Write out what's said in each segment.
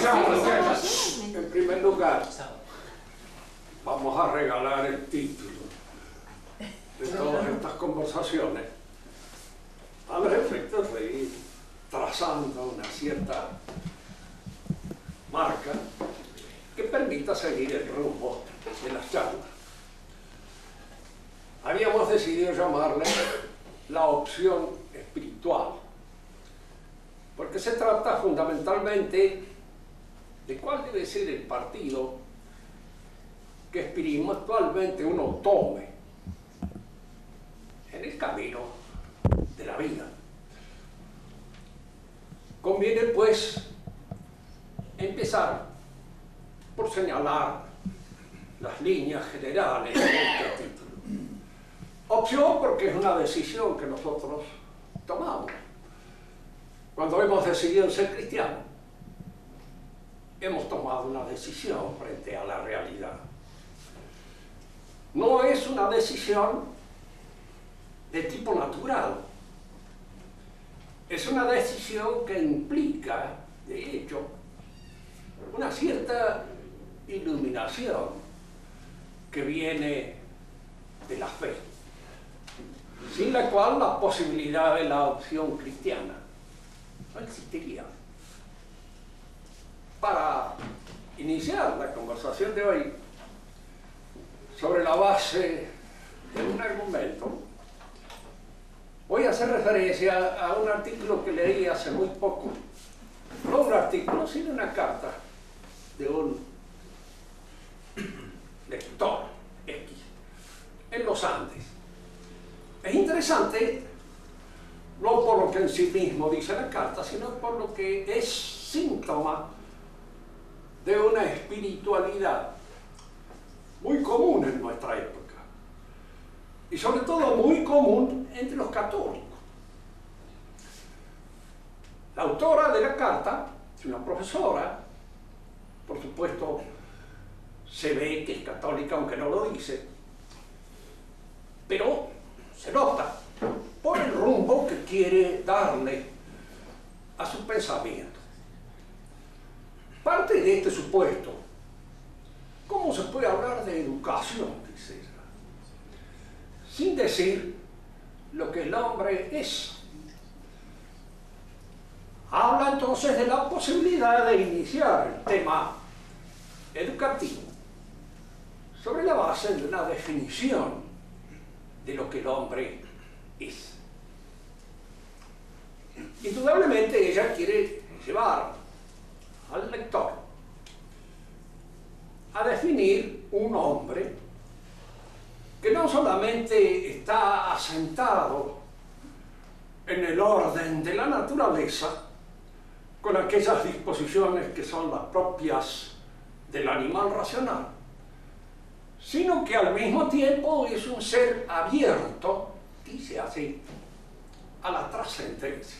En primer lugar, vamos a regalar el título de todas estas conversaciones a los efectos de ir trazando una cierta marca que permita seguir el rumbo de las charlas. Habíamos decidido llamarle la opción espiritual, porque se trata fundamentalmente de cuál debe ser el partido que espiritualmente uno tome en el camino de la vida. Conviene, pues, empezar por señalar las líneas generales de este título. Opción porque es una decisión que nosotros tomamos. Cuando hemos decidido ser cristianos, hemos tomado una decisión frente a la realidad. No es una decisión de tipo natural. Es una decisión que implica, de hecho, una cierta iluminación que viene de la fe, sin la cual la posibilidad de la opción cristiana no existiría. Para iniciar la conversación de hoy sobre la base de un argumento, voy a hacer referencia a un artículo que leí hace muy poco. No un artículo, sino una carta de un lector X en los Andes. Es interesante, no por lo que en sí mismo dice la carta, sino por lo que es síntoma de una espiritualidad muy común en nuestra época, y sobre todo muy común entre los católicos. La autora de la carta es una profesora, por supuesto se ve que es católica aunque no lo dice, pero se nota por el rumbo que quiere darle a su pensamiento. Parte de este supuesto, ¿cómo se puede hablar de educación, dice ella, sin decir lo que el hombre es? Habla entonces de la posibilidad de iniciar el tema educativo sobre la base de una definición de lo que el hombre es. Indudablemente ella quiere llevar al lector a definir un hombre que no solamente está asentado en el orden de la naturaleza, con aquellas disposiciones que son las propias del animal racional, sino que al mismo tiempo es un ser abierto, dice así, a la trascendencia.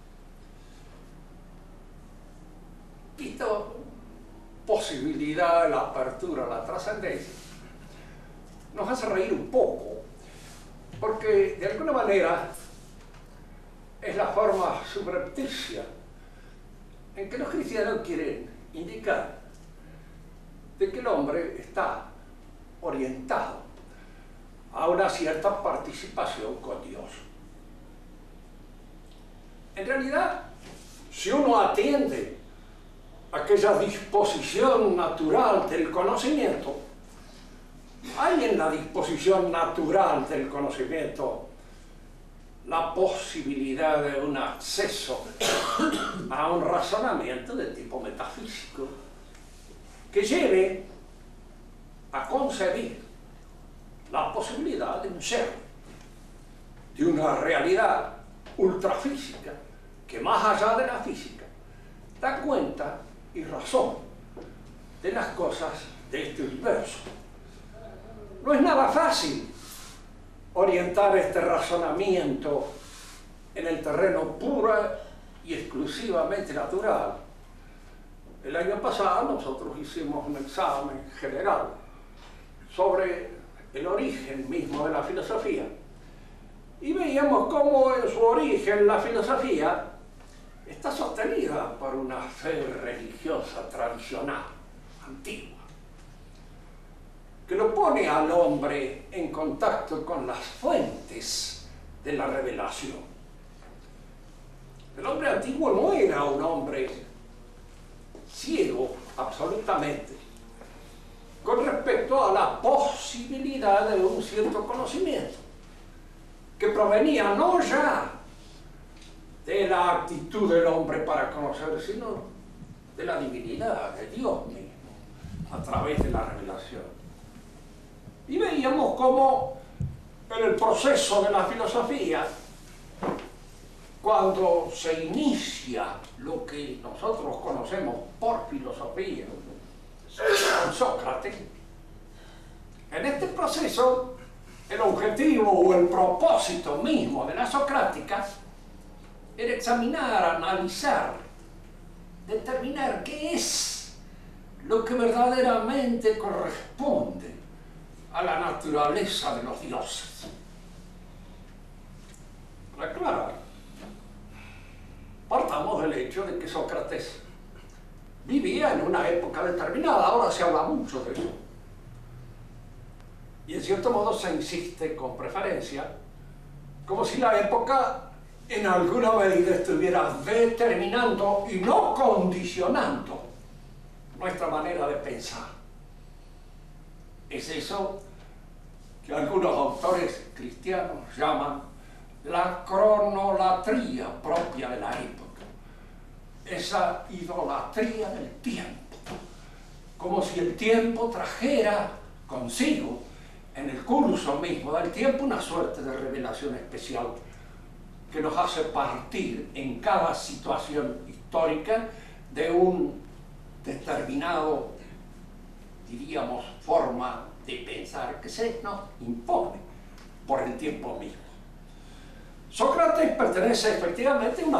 Esta posibilidad de la apertura a la trascendencia nos hace reír un poco, porque de alguna manera es la forma subrepticia en que los cristianos quieren indicar de que el hombre está orientado a una cierta participación con Dios. En realidad, si uno atiende a aquella disposición natural del conocimiento, hay en la disposición natural del conocimiento la posibilidad de un acceso a un razonamiento de tipo metafísico que lleve a concebir la posibilidad de un ser, de una realidad ultrafísica que más allá de la física da cuenta y razón de las cosas de este universo. No es nada fácil orientar este razonamiento en el terreno pura y exclusivamente natural. El año pasado nosotros hicimos un examen general sobre el origen mismo de la filosofía y veíamos cómo en su origen la filosofía está sostenida por una fe religiosa tradicional, antigua, que lo pone al hombre en contacto con las fuentes de la revelación. El hombre antiguo no era un hombre ciego, absolutamente, con respecto a la posibilidad de un cierto conocimiento, que provenía no ya de la actitud del hombre para conocer, sino de la divinidad, de Dios mismo, a través de la revelación. Y veíamos cómo en el proceso de la filosofía, cuando se inicia lo que nosotros conocemos por filosofía, con Sócrates, en este proceso el objetivo o el propósito mismo de la socrática era examinar, analizar, determinar qué es lo que verdaderamente corresponde a la naturaleza de los dioses. Para aclarar, partamos del hecho de que Sócrates vivía en una época determinada, ahora se habla mucho de eso. Y en cierto modo se insiste con preferencia, como si la época en alguna medida estuviera determinando y no condicionando nuestra manera de pensar. Es eso que algunos autores cristianos llaman la cronolatría propia de la época, esa idolatría del tiempo, como si el tiempo trajera consigo en el curso mismo del tiempo una suerte de revelación especial que nos hace partir en cada situación histórica de un determinado, diríamos, forma de pensar que se nos impone por el tiempo mismo. Sócrates pertenece efectivamente a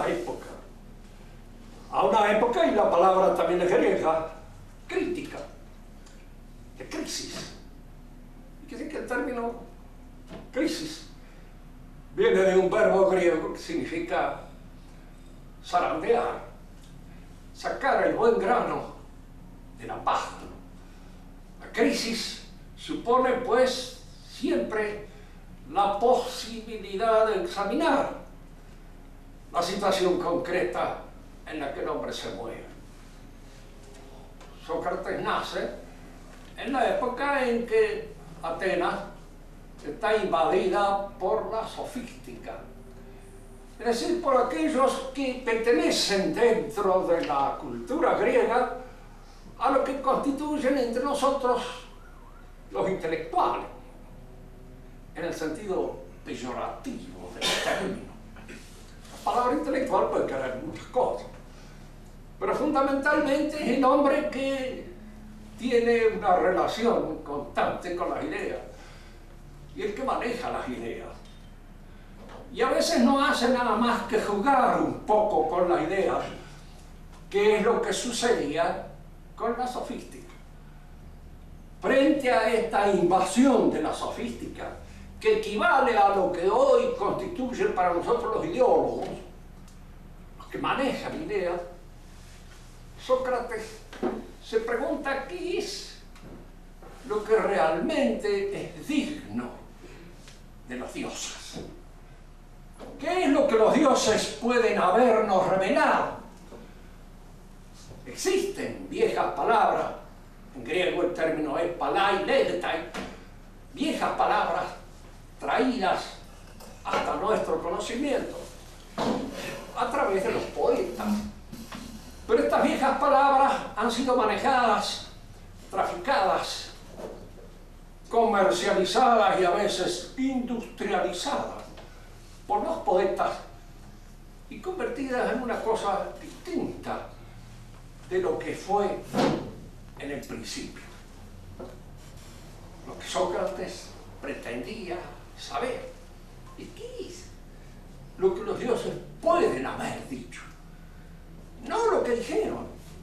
una época, y la palabra también es griega, crítica, de crisis. Y quiere decir que el término crisis viene de un verbo griego que significa zarandear, sacar el buen grano de la paja. La crisis supone, pues, siempre la posibilidad de examinar la situación concreta en la que el hombre se mueve. Sócrates nace en la época en que Atenas está invadida por la sofística, es decir, por aquellos que pertenecen dentro de la cultura griega a lo que constituyen entre nosotros los intelectuales, en el sentido peyorativo del término. La palabra intelectual puede querer muchas cosas, pero fundamentalmente es el hombre que tiene una relación constante con las ideas y el que maneja las ideas. Y a veces no hace nada más que jugar un poco con las ideas, que es lo que sucedía con la sofística. Frente a esta invasión de la sofística, que equivale a lo que hoy constituye para nosotros los ideólogos, los que manejan ideas, Sócrates se pregunta qué es lo que realmente es digno de los dioses. ¿Qué es lo que los dioses pueden habernos revelado? Existen viejas palabras, en griego el término es palai legetai, viejas palabras traídas hasta nuestro conocimiento a través de los poetas. Pero estas viejas palabras han sido manejadas, traficadas, comercializadas y a veces industrializadas por los poetas y convertidas en una cosa distinta de lo que fue en el principio. Lo que Sócrates pretendía saber. ¿Y qué es lo que los dioses pueden haber dicho? No lo que dijeron.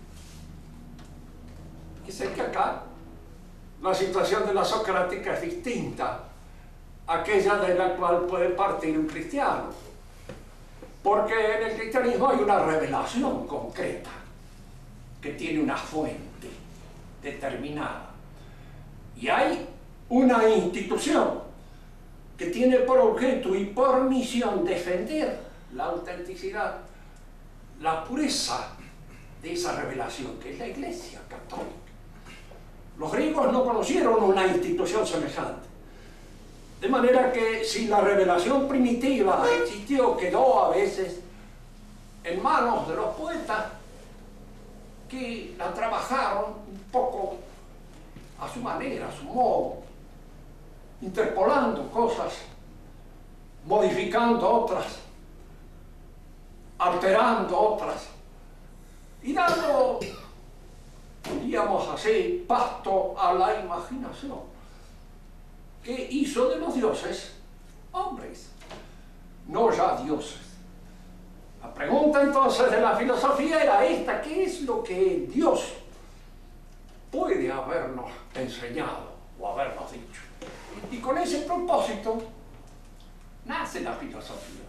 Y sé que acá la situación de la socrática es distinta a aquella de la cual puede partir un cristiano. Porque en el cristianismo hay una revelación concreta que tiene una fuente determinada. Y hay una institución que tiene por objeto y por misión defender la autenticidad, la pureza de esa revelación, que es la Iglesia Católica. Los griegos no conocieron una institución semejante. De manera que si la revelación primitiva existió, quedó a veces en manos de los poetas que la trabajaron un poco a su manera, a su modo, interpolando cosas, modificando otras, alterando otras y dando, diríamos así, pasto a la imaginación, que hizo de los dioses hombres, no ya dioses. La pregunta entonces de la filosofía era esta: ¿qué es lo que Dios puede habernos enseñado o habernos dicho? Y con ese propósito nace la filosofía.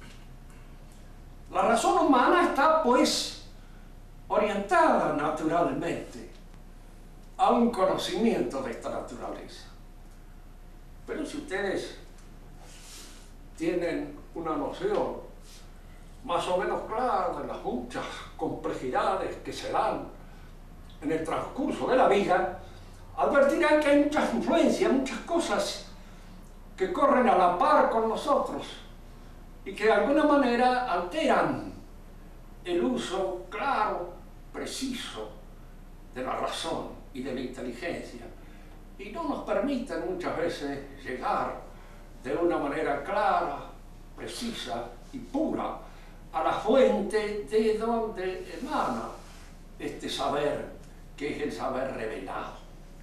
La razón humana está pues orientada naturalmente a un conocimiento de esta naturaleza. Pero si ustedes tienen una noción más o menos clara de las muchas complejidades que se dan en el transcurso de la vida, advertirán que hay muchas influencias, muchas cosas que corren a la par con nosotros y que de alguna manera alteran el uso claro, preciso de la razón y de la inteligencia, y no nos permiten muchas veces llegar de una manera clara, precisa y pura a la fuente de donde emana este saber, que es el saber revelado.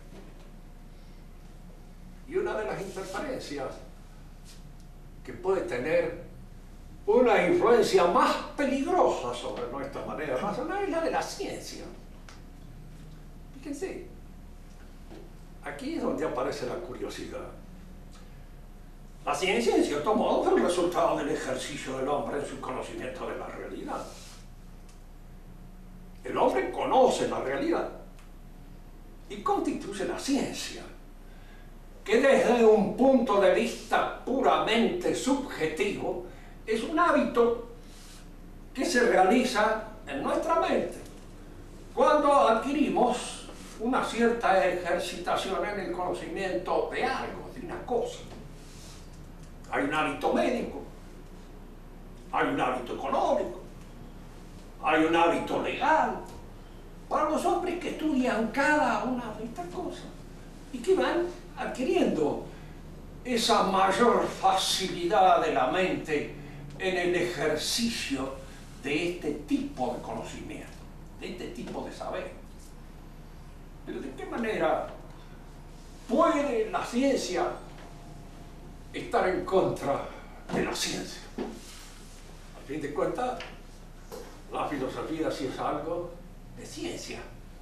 Y una de las interferencias que puede tener una influencia más peligrosa sobre nuestra manera de razonar es la de la ciencia. Fíjense, aquí es donde aparece la curiosidad. La ciencia, en cierto modo, es el resultado del ejercicio del hombre en su conocimiento de la realidad. El hombre conoce la realidad y constituye la ciencia, que desde un punto de vista puramente subjetivo es un hábito que se realiza en nuestra mente cuando adquirimos una cierta ejercitación en el conocimiento de algo, de una cosa. Hay un hábito médico, hay un hábito económico, hay un hábito legal, para los hombres que estudian cada una de estas cosas y que van adquiriendo esa mayor facilidad de la mente en el ejercicio de este tipo de conocimiento, de este tipo de saber. Pero ¿de qué manera puede la ciencia estar en contra de la ciencia? A fin de cuentas, la filosofía sí es algo de ciencia.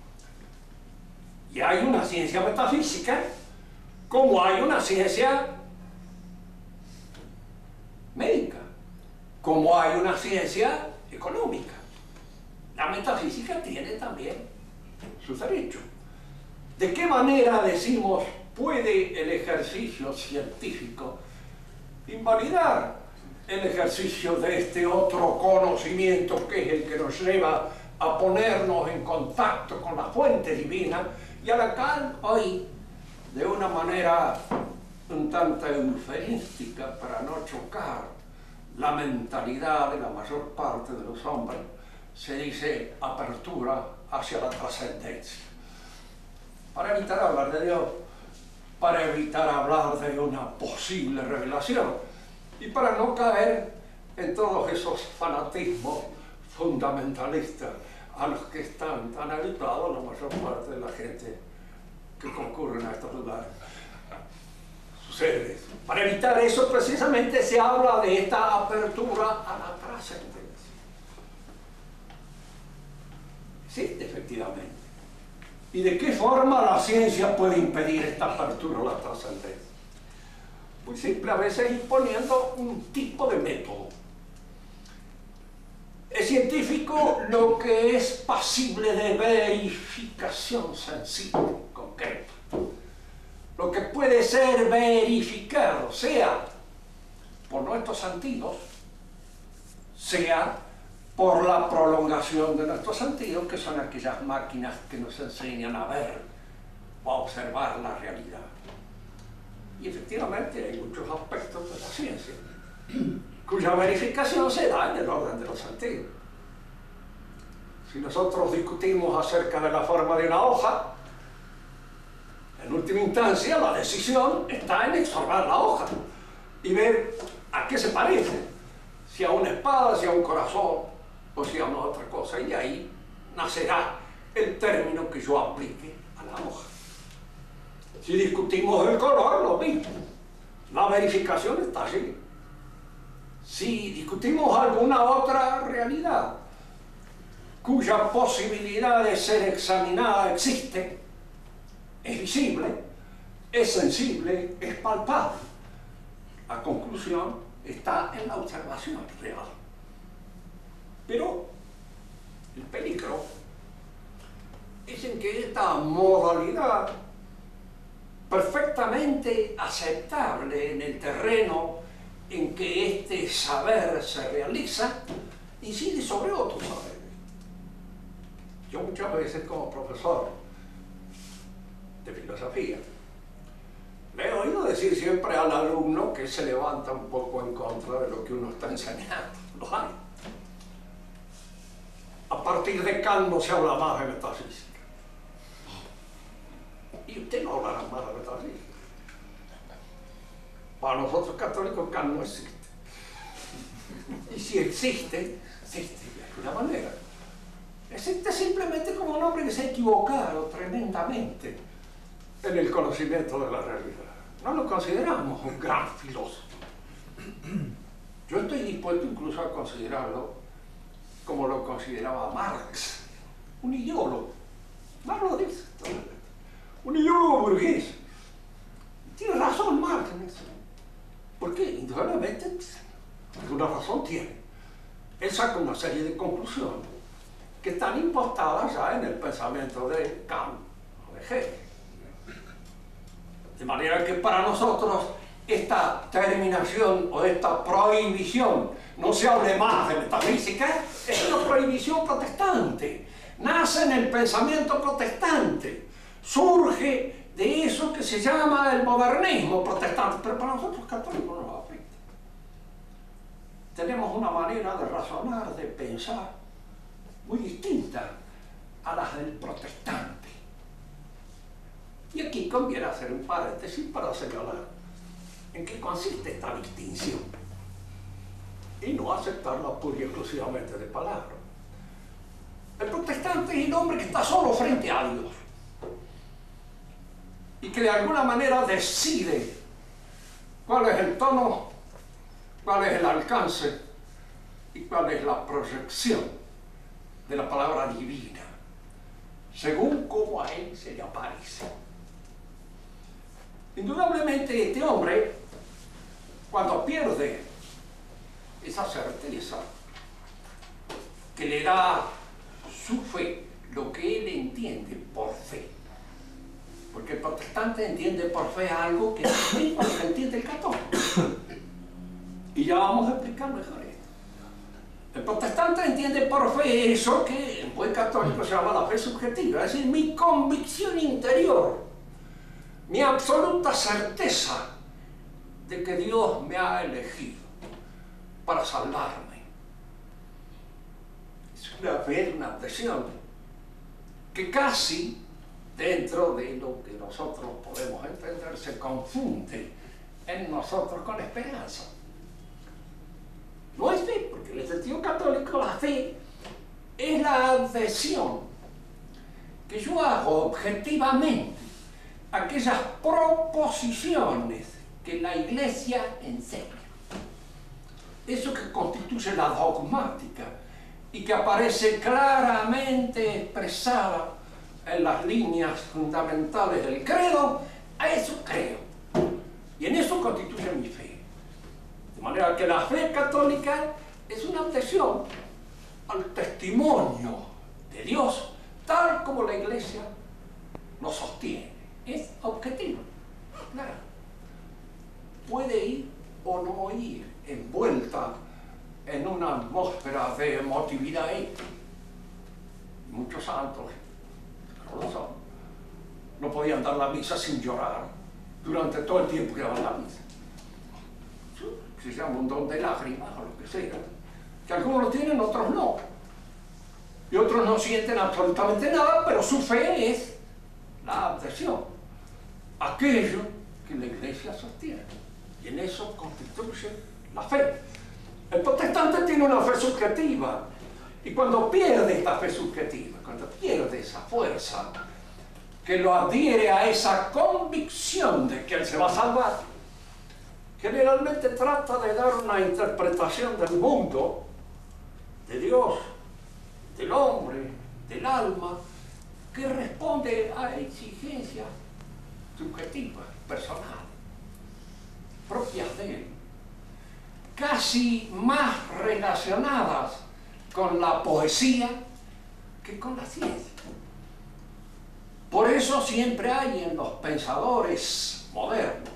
Y hay una ciencia metafísica, como hay una ciencia médica, como hay una ciencia económica. La metafísica tiene también sus derechos. ¿De qué manera, decimos, puede el ejercicio científico invalidar el ejercicio de este otro conocimiento que es el que nos lleva a ponernos en contacto con la fuente divina y a la cual hoy, de una manera un tanto eufemística para no chocar la mentalidad de la mayor parte de los hombres, se dice apertura hacia la trascendencia? Para evitar hablar de Dios, para evitar hablar de una posible revelación y para no caer en todos esos fanatismos fundamentalistas a los que están tan habituados la mayor parte de la gente que concurren a estos lugares. Sucede eso. Para evitar eso, precisamente, se habla de esta apertura a la trascendencia. Existe, efectivamente. ¿Y de qué forma la ciencia puede impedir esta apertura a la trascendencia? Pues simple, a veces imponiendo un tipo de método. científico lo que es pasible de verificación sensible, concreta. Lo que puede ser verificado, sea por nuestros sentidos, sea por la prolongación de nuestros sentidos, que son aquellas máquinas que nos enseñan a ver o a observar la realidad. Y efectivamente hay muchos aspectos de la ciencia cuya verificación se da en el orden de los sentidos. Si nosotros discutimos acerca de la forma de una hoja, en última instancia la decisión está en observar la hoja y ver a qué se parece, si a una espada, si a un corazón o si a una otra cosa, y de ahí nacerá el término que yo aplique a la hoja. Si discutimos el color, lo mismo, la verificación está allí. Si discutimos alguna otra realidad cuya posibilidad de ser examinada existe, es visible, es sensible, es palpable, la conclusión está en la observación real. Pero el peligro es en que esta modalidad, perfectamente aceptable en el terreno en que este saber se realiza, incide sobre otros saberes. Yo muchas veces como profesor de filosofía le he oído decir siempre al alumno que se levanta un poco en contra de lo que uno está enseñando. Lo hay. A partir de Kant no se habla más de metafísica. Y usted no hablará más de metafísica. Para nosotros católicos Kant no existe. Y si existe, existe de alguna manera. Existe simplemente como un hombre que se ha equivocado tremendamente en el conocimiento de la realidad. No lo consideramos un gran filósofo. Yo estoy dispuesto incluso a considerarlo como lo consideraba Marx, un ideólogo. Marx lo dice, un ideólogo burgués. Tiene razón Marx en eso. ¿Por qué? Indudablemente, alguna razón tiene. Él saca una serie de conclusiones que están impostadas ya en el pensamiento de Kant o de Hegel. De manera que para nosotros esta terminación o esta prohibición, no se hable más de metafísica, es una prohibición protestante. Nace en el pensamiento protestante. Surge de eso que se llama el modernismo protestante, pero para nosotros católicos no nos afecta. Tenemos una manera de razonar, de pensar, muy distinta a las del protestante. Y aquí conviene hacer un paréntesis para señalar en qué consiste esta distinción y no aceptarla pura y exclusivamente de palabra. El protestante es el hombre que está solo frente a Dios y que de alguna manera decide cuál es el tono, cuál es el alcance y cuál es la proyección de la palabra divina, según cómo a él se le aparece. Indudablemente este hombre, cuando pierde esa certeza que le da su fe, lo que él entiende por fe, porque el protestante entiende por fe algo que es lo mismo que entiende el católico, y ya vamos a explicar mejor esto. El protestante entiende por fe eso que en buen católico se llama la fe subjetiva, es decir, mi convicción interior, mi absoluta certeza de que Dios me ha elegido para salvarme. Es una fe, una adhesión que casi dentro de lo que nosotros podemos entender se confunde en nosotros con esperanza. No es fe, porque en el sentido católico la fe es la adhesión que yo hago objetivamente a aquellas proposiciones que la Iglesia enseña. Eso que constituye la dogmática y que aparece claramente expresada en las líneas fundamentales del credo, a eso creo. Y en eso constituye mi fe. De manera que la fe católica es una adhesión al testimonio de Dios, tal como la Iglesia lo sostiene. Es objetivo, claro. Puede ir o no ir envuelta en una atmósfera de emotividad. Muchos santos no lo son. No podían dar la misa sin llorar durante todo el tiempo que daban la misa. Se llama un don de lágrimas o lo que sea, que algunos lo tienen, otros no. Y otros no sienten absolutamente nada, pero su fe es la adhesión, aquello que la Iglesia sostiene. Y en eso constituye la fe. El protestante tiene una fe subjetiva, y cuando pierde esta fe subjetiva, cuando pierde esa fuerza que lo adhiere a esa convicción de que él se va a salvar, generalmente trata de dar una interpretación del mundo, de Dios, del hombre, del alma, que responde a exigencias subjetivas, personales, propias de él, casi más relacionadas con la poesía que con la ciencia. Por eso siempre hay en los pensadores modernos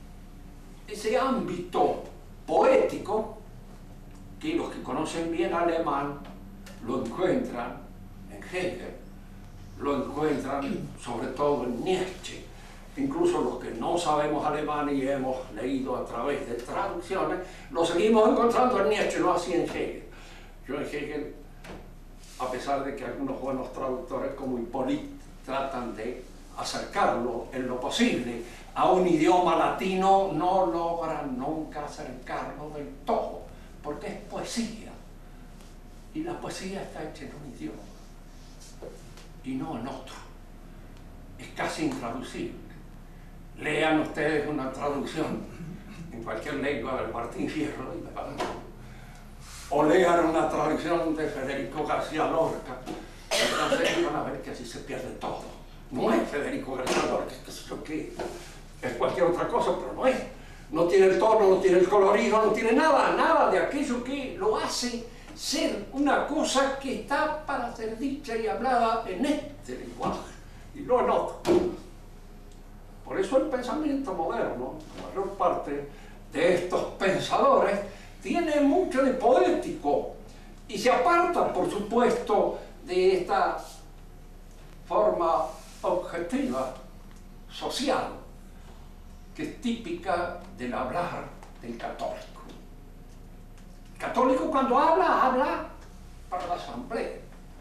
ese ámbito poético que los que conocen bien alemán lo encuentran en Hegel, lo encuentran sobre todo en Nietzsche. Incluso los que no sabemos alemán y hemos leído a través de traducciones, lo seguimos encontrando en Nietzsche, no así en Hegel. Yo en Hegel, a pesar de que algunos buenos traductores como Hippolyte tratan de acercarlo en lo posible a un idioma latino, no logran nunca acercarlo del todo, porque es poesía. Y la poesía está hecha en un idioma y no en otro. Es casi intraducible. Lean ustedes una traducción en cualquier lengua del Martín Fierro y me van a... O lean una traducción de Federico García Lorca, entonces van a ver que así se pierde todo. No es Federico García Lorca, es cualquier otra cosa, pero no es. No tiene el tono, no tiene el colorido, no tiene nada, nada de aquello que lo hace ser una cosa que está para ser dicha y hablada en este lenguaje y no en otro. Por eso el pensamiento moderno, la mayor parte de estos pensadores, tiene mucho de poético y se aparta, por supuesto, de esta forma objetiva, social, que es típica del hablar del católico. El católico cuando habla para la asamblea,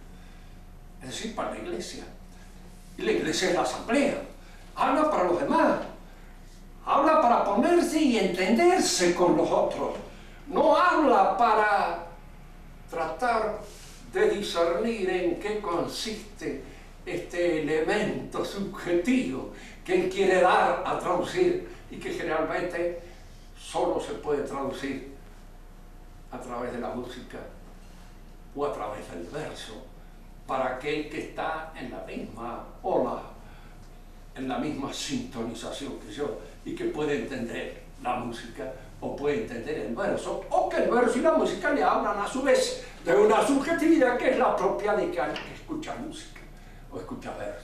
es decir, para la Iglesia. Y la Iglesia es la asamblea. Habla para los demás. Habla para ponerse y entenderse con los otros. No habla para tratar de discernir en qué consiste este elemento subjetivo que él quiere dar a traducir y que generalmente solo se puede traducir a través de la música o a través del verso para aquel que está en la misma ola, en la misma sintonización que yo y que puede entender la música o puede entender el verso, o que el verso y la música le hablan a su vez de una subjetividad que es la propia de que alguien que escucha música o escucha verso.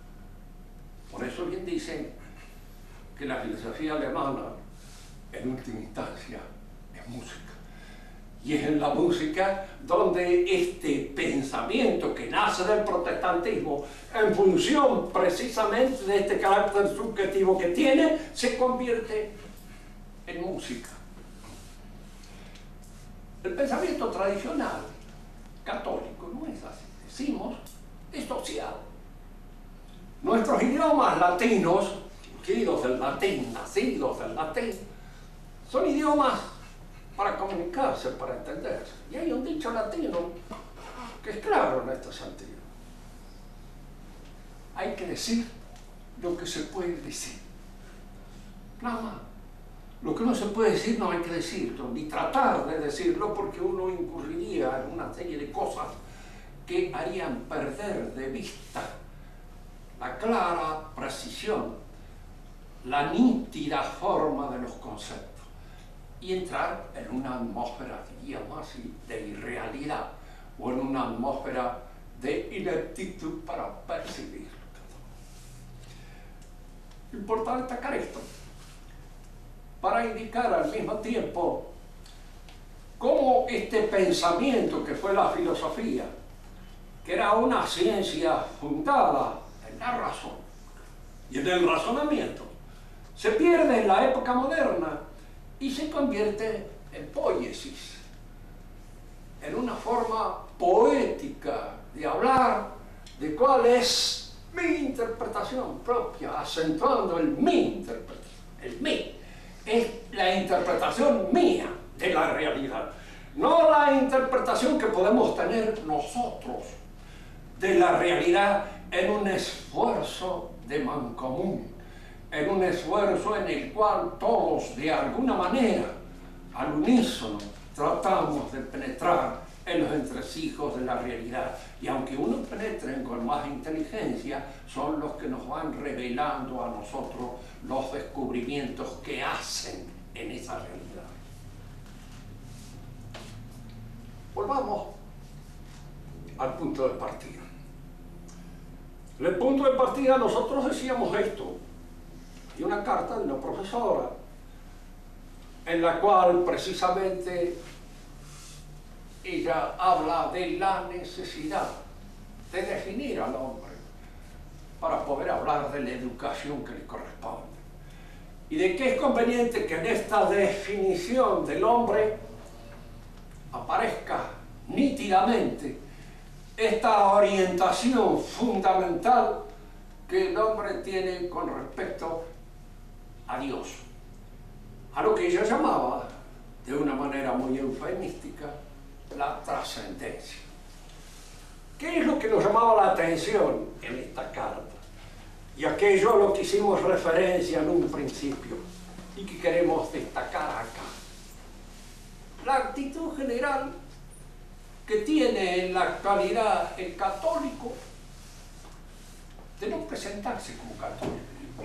Por eso bien dicen que la filosofía alemana, en última instancia, es música. Y es en la música donde este pensamiento que nace del protestantismo, en función precisamente de este carácter subjetivo que tiene, se convierte en música. El pensamiento tradicional católico no es así. Decimos, es social. Nuestros idiomas latinos, surgidos del latín, nacidos del latín, son idiomas para comunicarse, para entenderse. Y hay un dicho latino que es claro en este sentido. Hay que decir lo que se puede decir. Nada más. Lo que no se puede decir no hay que decirlo, ni tratar de decirlo, porque uno incurriría en una serie de cosas que harían perder de vista la clara precisión, la nítida forma de los conceptos y entrar en una atmósfera, diríamos así, de irrealidad o en una atmósfera de ineptitud para percibirlo. Importante destacar esto, para indicar al mismo tiempo cómo este pensamiento que fue la filosofía, que era una ciencia fundada en la razón y en el razonamiento, se pierde en la época moderna y se convierte en poiesis, en una forma poética de hablar de cuál es mi interpretación propia, acentuando el mi interpretación. El mi es la interpretación mía de la realidad, no la interpretación que podemos tener nosotros de la realidad en un esfuerzo de mancomún, en un esfuerzo en el cual todos de alguna manera al unísono tratamos de penetrar en los entresijos de la realidad, y aunque unos penetren con más inteligencia, son los que nos van revelando a nosotros los descubrimientos que hacen en esa realidad. Volvamos al punto de partida. En el punto de partida nosotros decíamos esto, y una carta de una profesora en la cual precisamente ella habla de la necesidad de definir al hombre para poder hablar de la educación que le corresponde, y de que es conveniente que en esta definición del hombre aparezca nítidamente esta orientación fundamental que el hombre tiene con respecto a Dios, a lo que ella llamaba, de una manera muy eufemística, la trascendencia. ¿Qué es lo que nos llamaba la atención en esta carta? Y aquello a lo que hicimos referencia en un principio y que queremos destacar acá. La actitud general que tiene en la actualidad el católico de no presentarse como católico.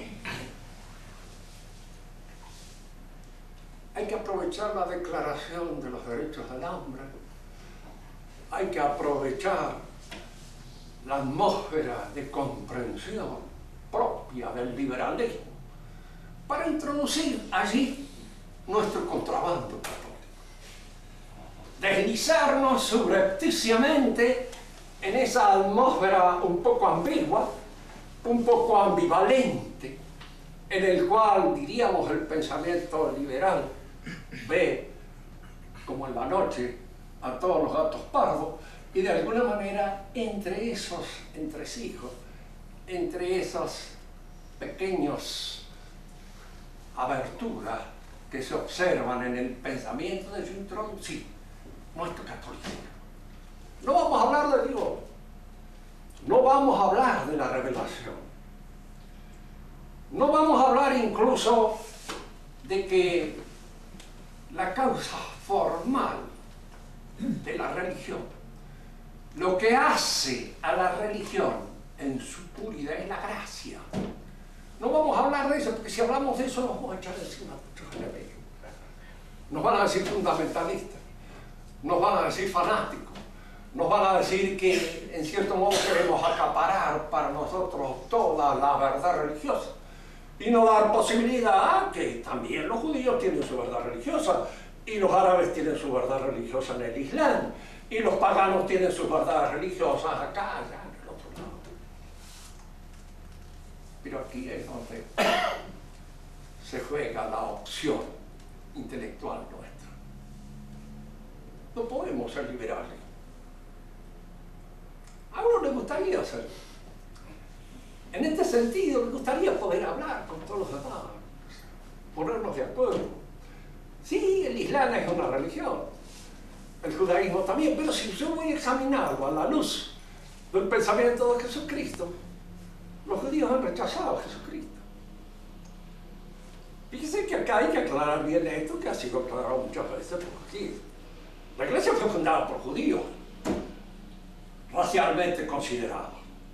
Hay que aprovechar la Declaración de los Derechos del Hombre, hay que aprovechar la atmósfera de comprensión propia del liberalismo para introducir allí nuestro contrabando católico. Deslizarnos subrepticiamente en esa atmósfera un poco ambigua, un poco ambivalente, en el cual, diríamos, el pensamiento liberal ve como en la noche a todos los gatos pardos, y de alguna manera entre esos entresijos, entre esas pequeñas aberturas que se observan en el pensamiento de su introducir nuestro catolicismo. No vamos a hablar de Dios, no vamos a hablar de la revelación, no vamos a hablar incluso de que la causa formal de la religión, lo que hace a la religión en su puridad es la gracia. No vamos a hablar de eso, porque si hablamos de eso nos vamos a echar encima a muchos enemigos. Nos van a decir fundamentalistas, nos van a decir fanáticos, nos van a decir que en cierto modo queremos acaparar para nosotros toda la verdad religiosa y no dar posibilidad a que también los judíos tienen su verdad religiosa, y los árabes tienen su verdad religiosa en el Islam, y los paganos tienen sus verdades religiosas acá, allá, en el otro lado. Pero aquí es donde se juega la opción intelectual nuestra. No podemos ser liberales. A uno le gustaría ser. En este sentido, me gustaría poder hablar con todos los demás, ponernos de acuerdo. Sí, el Islam es una religión, el judaísmo también, pero si yo voy a examinarlo a la luz del pensamiento de Jesucristo, los judíos han rechazado a Jesucristo. Fíjense que acá hay que aclarar bien esto, que ha sido aclarado muchas veces por judíos. La iglesia fue fundada por judíos, racialmente considerados.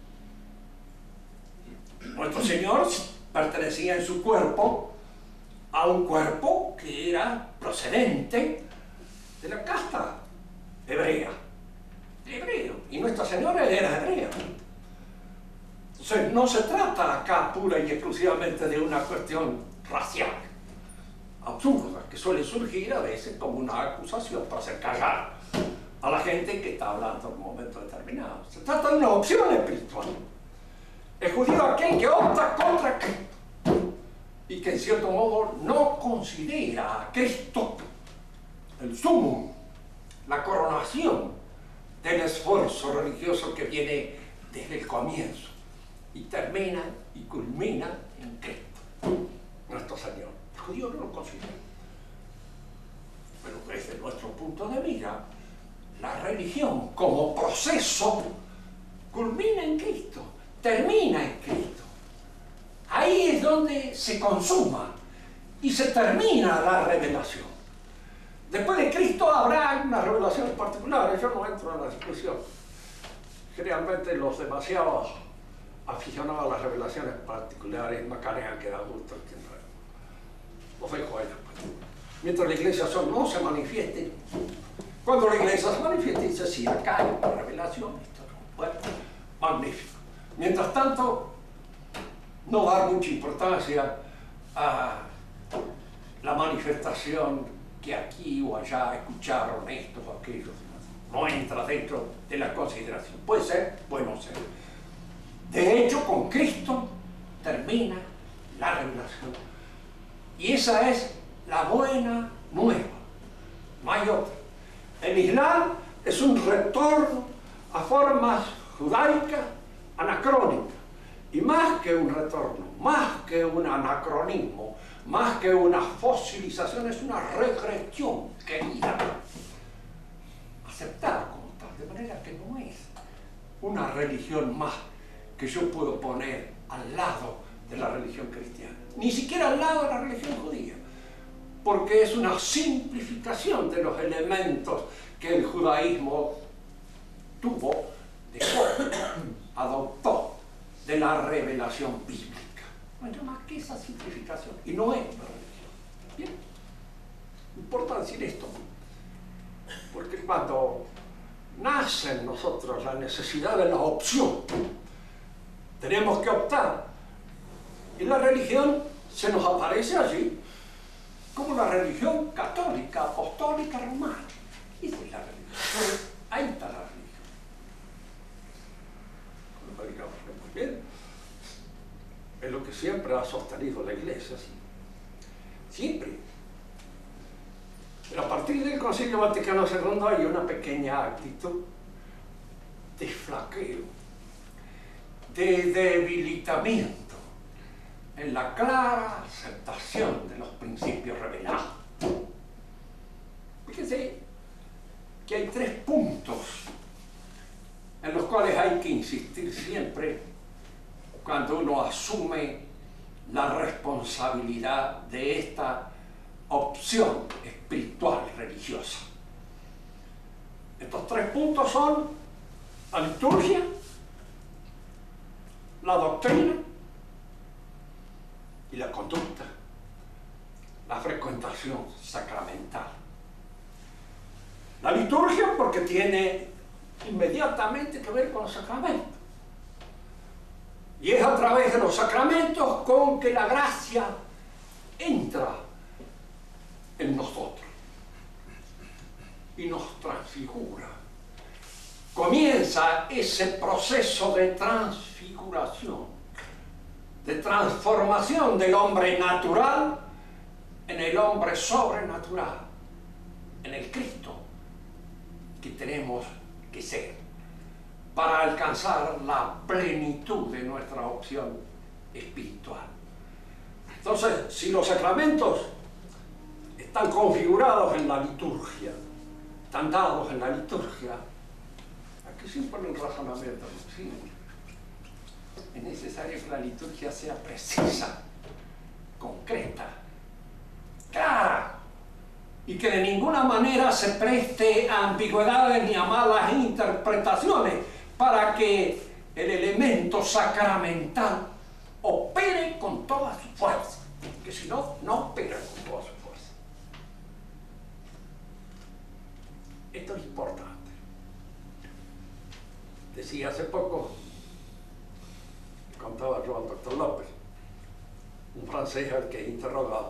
Nuestro Señor pertenecía en su cuerpo a un cuerpo que era procedente de la casta hebrea. y Nuestra Señora era hebrea. Entonces, no se trata acá pura y exclusivamente de una cuestión racial, absurda, que suele surgir a veces como una acusación para hacer callar a la gente que está hablando en un momento determinado. Se trata de una opción espiritual. El judío aquel que opta contra Cristo y que en cierto modo no considera a Cristo el sumum, la coronación del esfuerzo religioso que viene desde el comienzo y termina y culmina en Cristo, nuestro Señor. El judío no lo considera. Pero desde nuestro punto de vista, la religión como proceso culmina en Cristo, termina en Cristo. Ahí es donde se consuma y se termina la revelación. Después de Cristo habrá unas revelaciones particulares, yo no entro en la discusión. Generalmente los demasiados aficionados a las revelaciones particulares macanean que da gusto. Los dejo a ellos. Mientras la iglesia no se manifieste, cuando la iglesia se manifieste dice, sí, acá hay una revelación, bueno, magnífico. Mientras tanto, no dar mucha importancia a la manifestación que aquí o allá escucharon estos o aquellos. No entra dentro de la consideración. Puede ser, puede no ser. De hecho, con Cristo termina la revelación. Y esa es la buena nueva. No hay otra. El Islam es un retorno a formas judaicas anacrónicas. Y más que un retorno, más que un anacronismo, más que una fosilización, es una regresión querida. Aceptar como tal, de manera que no es una religión más que yo puedo poner al lado de la religión cristiana, ni siquiera al lado de la religión judía, porque es una simplificación de los elementos que el judaísmo tuvo, adoptó de la revelación bíblica. No es más que esa simplificación, y no es la religión. Bien, importa decir esto, porque cuando nace en nosotros la necesidad de la opción, tenemos que optar, y la religión se nos aparece allí como la religión católica, apostólica, romana. Esa es la religión. Ahí está la religión. Cuando digamos muy bien, es lo que siempre ha sostenido la Iglesia, ¿sí? Siempre. Pero a partir del Concilio Vaticano II hay una pequeña actitud de flaqueo, de debilitamiento en la clara aceptación de los principios revelados. Fíjense que hay 3 puntos en los cuales hay que insistir siempre cuando uno asume la responsabilidad de esta opción espiritual religiosa. Estos 3 puntos son la liturgia, la doctrina y la conducta, la frecuentación sacramental. La liturgia porque tiene inmediatamente que ver con los sacramentos. Y es a través de los sacramentos con que la gracia entra en nosotros y nos transfigura. Comienza ese proceso de transfiguración, de transformación del hombre natural en el hombre sobrenatural, en el Cristo que tenemos que ser para alcanzar la plenitud de nuestra opción espiritual. Entonces, si los sacramentos están configurados en la liturgia, están dados en la liturgia, aquí se impone un razonamiento simple. Es necesario que la liturgia sea precisa, concreta, clara, y que de ninguna manera se preste a ambigüedades ni a malas interpretaciones para que el elemento sacramental opere con toda su fuerza, que si no, no opera con toda su fuerza. Esto es importante. al doctor López, un francés al que he interrogado.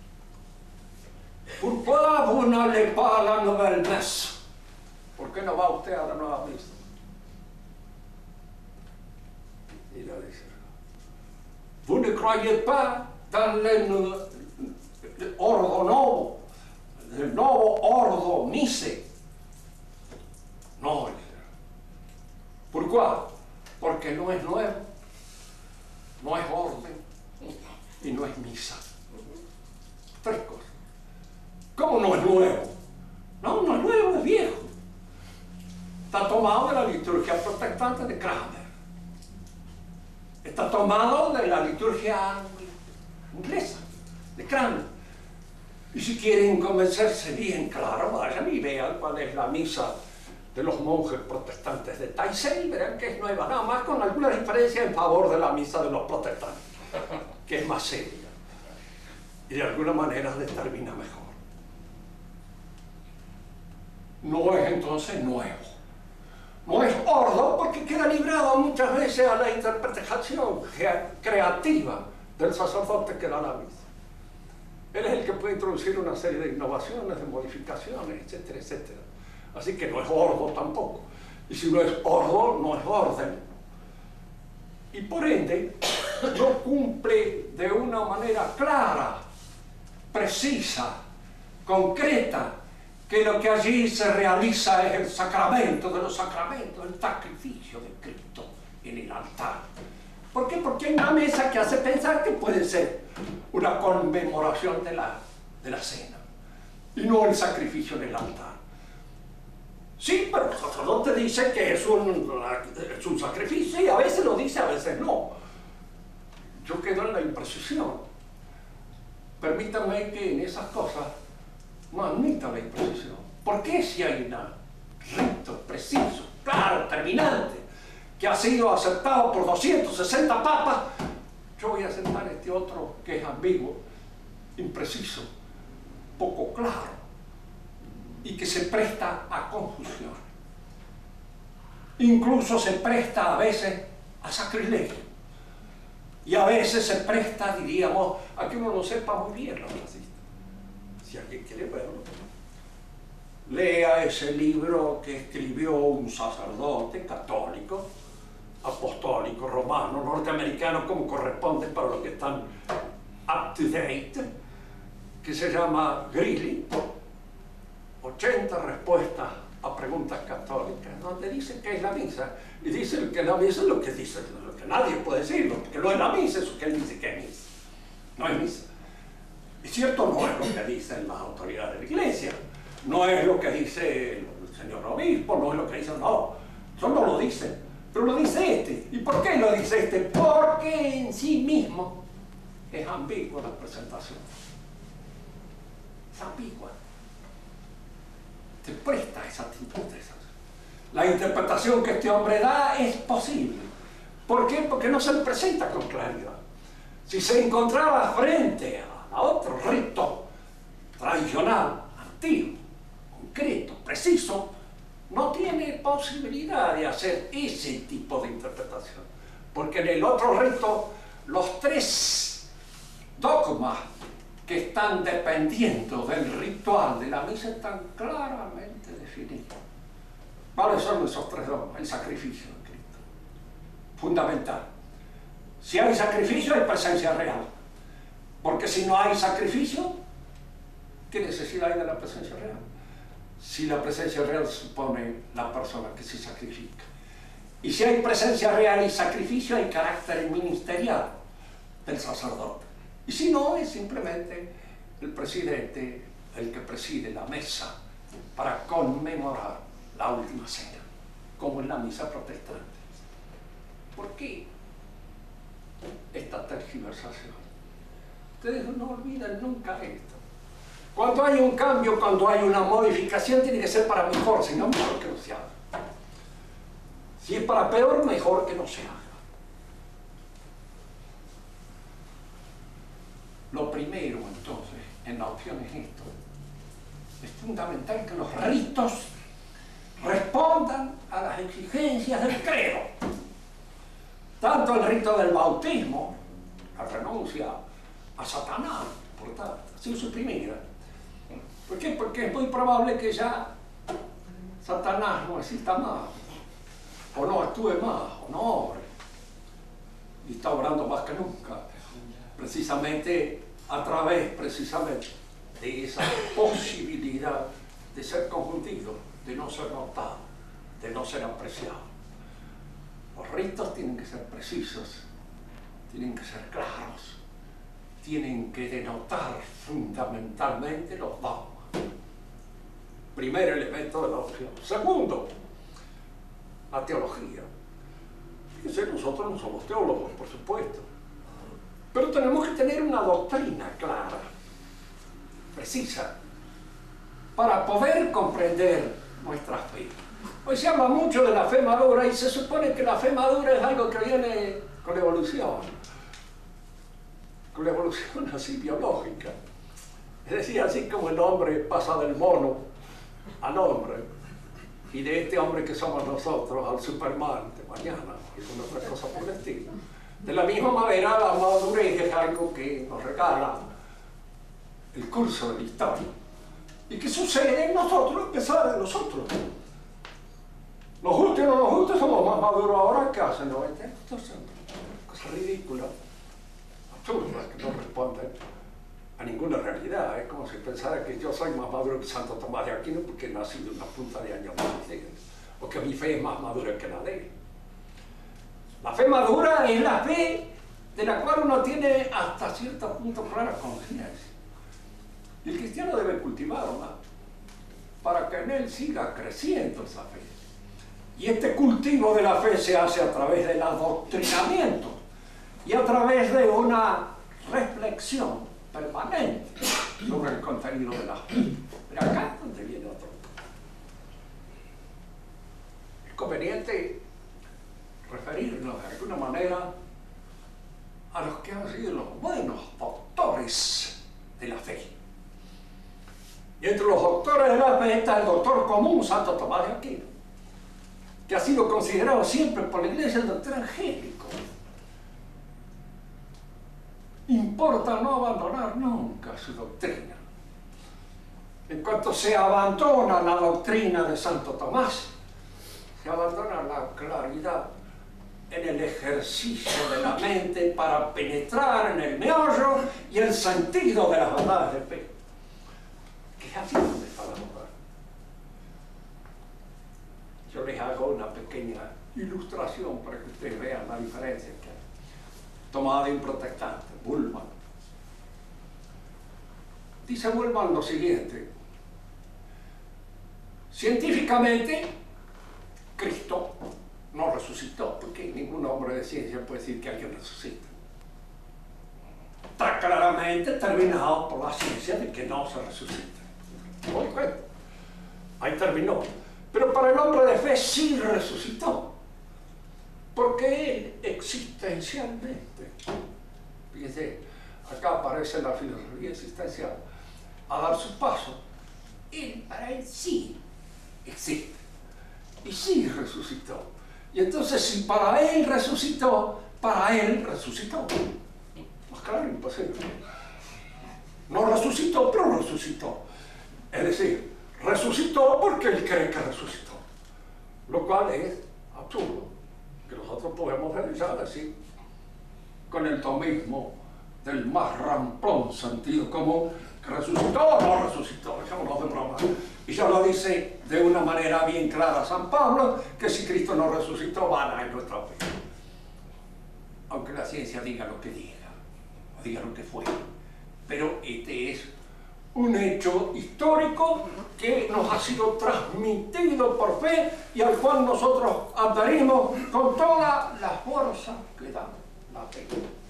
¿Pourquoi vous n'allez pas à la nouvelle messe? ¿Por qué no va usted a la nueva misa? Y le dice, vous ne croyez pas dans le ordo novo, el nuevo ordo mise? No, ¿por qué? Porque no es nuevo, no es orden y no es misa. Tres cosas. ¿Cómo no es nuevo? No, no es nuevo, es viejo. Está tomado de la liturgia protestante de Cranmer. Está tomado de la liturgia inglesa de Cranmer. Y si quieren convencerse bien claro, vayan y vean cuál es la misa de los monjes protestantes de Taizé, y verán que es nueva, nada más con alguna diferencia en favor de la misa de los protestantes, que es más seria y de alguna manera determina mejor. No es entonces nuevo, no es ordo, porque queda librado muchas veces a la interpretación creativa del sacerdote que da la misa. Él es el que puede introducir una serie de innovaciones, de modificaciones, etcétera, etcétera. Así que no es ordo tampoco. Y si no es ordo, no es orden. Y por ende, no cumple de una manera clara, precisa, concreta, que lo que allí se realiza es el sacramento de los sacramentos, el sacrificio de Cristo en el altar. ¿Por qué? Porque hay una mesa que hace pensar que puede ser una conmemoración de la cena y no el sacrificio en el altar. Sí, pero el sacerdote dice que es un sacrificio y a veces lo dice, a veces no. Yo quedo en la imprecisión. Permítanme que en esas cosas no admita la imprecisión. ¿Por qué si hay un rito preciso, claro, terminante, que ha sido aceptado por 260 papas, yo voy a aceptar este otro que es ambiguo, impreciso, poco claro, y que se presta a confusión? Incluso se presta a veces a sacrilegio. Y a veces se presta, diríamos, a que uno no sepa muy bien lo que existe. Si alguien quiere verlo, lea ese libro que escribió un sacerdote católico, apostólico, romano, norteamericano, como corresponde para los que están up to date, que se llama Greeley, 80 respuestas a preguntas católicas, donde dice qué es la misa, y dice que la misa es lo que dice, lo que nadie puede decir, lo que no es la misa es lo que él dice que es misa. No es misa. Y cierto, no es lo que dicen las autoridades de la iglesia, no es lo que dice el señor obispo, no es lo que dicen, no, eso no lo dicen, pero lo dice este. ¿Y por qué lo dice este? Porque en sí mismo es ambigua la presentación. Es ambigua. Te presta esa actitud. La interpretación que este hombre da es posible. ¿Por qué? Porque no se le presenta con claridad. Si se encontraba frente a otro rito tradicional, antiguo, concreto, preciso, no tiene posibilidad de hacer ese tipo de interpretación. Porque en el otro rito, los tres dogmas que están dependiendo del ritual de la misa están claramente definidos. ¿Cuáles son esos tres dogmas? El sacrificio de Cristo, fundamental. Si hay sacrificio, hay presencia real. Porque si no hay sacrificio, ¿qué necesidad hay de la presencia real? Si la presencia real supone la persona que se sacrifica. Y si hay presencia real y sacrificio, hay carácter ministerial del sacerdote. Y si no, es simplemente el presidente el que preside la mesa para conmemorar la última cena, como en la misa protestante. ¿Por qué esta tergiversación? Ustedes no olviden nunca esto. Cuando hay un cambio, cuando hay una modificación, tiene que ser para mejor, si no, mejor que no se haga. Si es para peor, mejor que no se haga. Lo primero, entonces, en la opción es esto. Es fundamental que los ritos respondan a las exigencias del credo. Tanto tanto, el rito del bautismo, la renuncia a Satanás, por tanto, ha sido suprimida. ¿Por qué? Porque es muy probable que ya Satanás no exista más, o no actúe más, o no obre. Y está obrando más que nunca, precisamente a través de esa posibilidad de ser confundido, de no ser notado, de no ser apreciado. Los ritos tienen que ser precisos, tienen que ser claros, tienen que denotar fundamentalmente los dogmas. Primer elemento de la opción. Segundo, la teología. Fíjense, nosotros no somos teólogos, por supuesto, pero tenemos que tener una doctrina clara, precisa, para poder comprender nuestra fe. Hoy se habla mucho de la fe madura y se supone que la fe madura es algo que viene con la evolución así biológica. Es decir, así como el hombre pasa del mono al hombre, y de este hombre que somos nosotros al Superman de mañana, alguna otra cosa por el estilo. De la misma manera, la madurez es algo que nos regala el curso de la historia. ¿Y qué sucede en nosotros a pesar de nosotros? Los justos y no los justos somos más maduros ahora que hace 90 años. Entonces, cosa ridícula, absurda, que no responden a ninguna realidad. Es como si pensara que yo soy más maduro que Santo Tomás de Aquino porque he nacido una punta de años más de él, o que mi fe es más madura que la de él. La fe madura es la fe de la cual uno tiene hasta cierto punto clara conciencia. Y el cristiano debe cultivarla para que en él siga creciendo esa fe. Y este cultivo de la fe se hace a través del adoctrinamiento y a través de una reflexión permanente sobre el contenido de la fe. Pero acá es donde viene otro punto. Es conveniente referirnos de alguna manera a los que han sido los buenos doctores de la fe. Y entre los doctores de la fe está el doctor común Santo Tomás de Aquino, que ha sido considerado siempre por la Iglesia el doctor angélico. Importa no abandonar nunca su doctrina. En cuanto se abandona la doctrina de Santo Tomás, se abandona la claridad en el ejercicio de la mente para penetrar en el meollo y el sentido de las verdades de fe. Que es así donde está la verdad. Yo les hago una pequeña ilustración para que ustedes vean la diferencia que hay. Tomada de un protestante, Bullman. Dice Bullman lo siguiente: científicamente, Cristo no resucitó, porque ningún hombre de ciencia puede decir que alguien resucita. Está claramente terminado por la ciencia de que no se resucita. Bueno, ahí terminó. Pero para el hombre de fe sí resucitó, porque él existencialmente, fíjense, acá aparece la filosofía existencial a dar su paso, él para él sí existe y sí resucitó. Y entonces si para él resucitó, para él resucitó. Más claro, imposible. No resucitó, pero resucitó. Es decir, resucitó porque él cree que resucitó, lo cual es absurdo, que nosotros podemos realizar así, con el tomismo del más ramplón sentido común, que resucitó o no resucitó, dejémonos de broma. Y ya lo dice de una manera bien clara San Pablo, que si Cristo no resucitó, vana es nuestra fe. Aunque la ciencia diga lo que diga, o diga lo que fue. Pero este es un hecho histórico que nos ha sido transmitido por fe y al cual nosotros adherimos con toda la fuerza que da la fe.